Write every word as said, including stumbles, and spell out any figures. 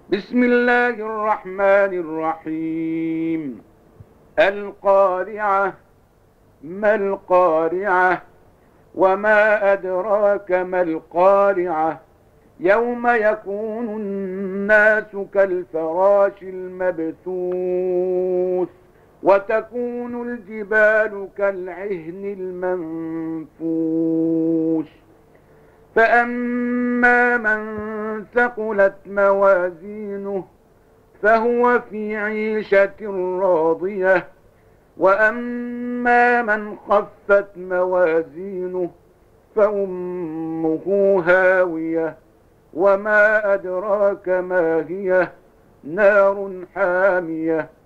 بسم الله الرحمن الرحيم. القارعة. ما القارعة؟ وما أدراك ما القارعة؟ يوم يكون الناس كالفراش المبثوث وتكون الجبال كالعهن المنفوش. فأما من ثقلت موازينه فهو في عيشة راضية، وأما من خفت موازينه فأمه هاوية، وما أدراك ما هي؟ نار حامية.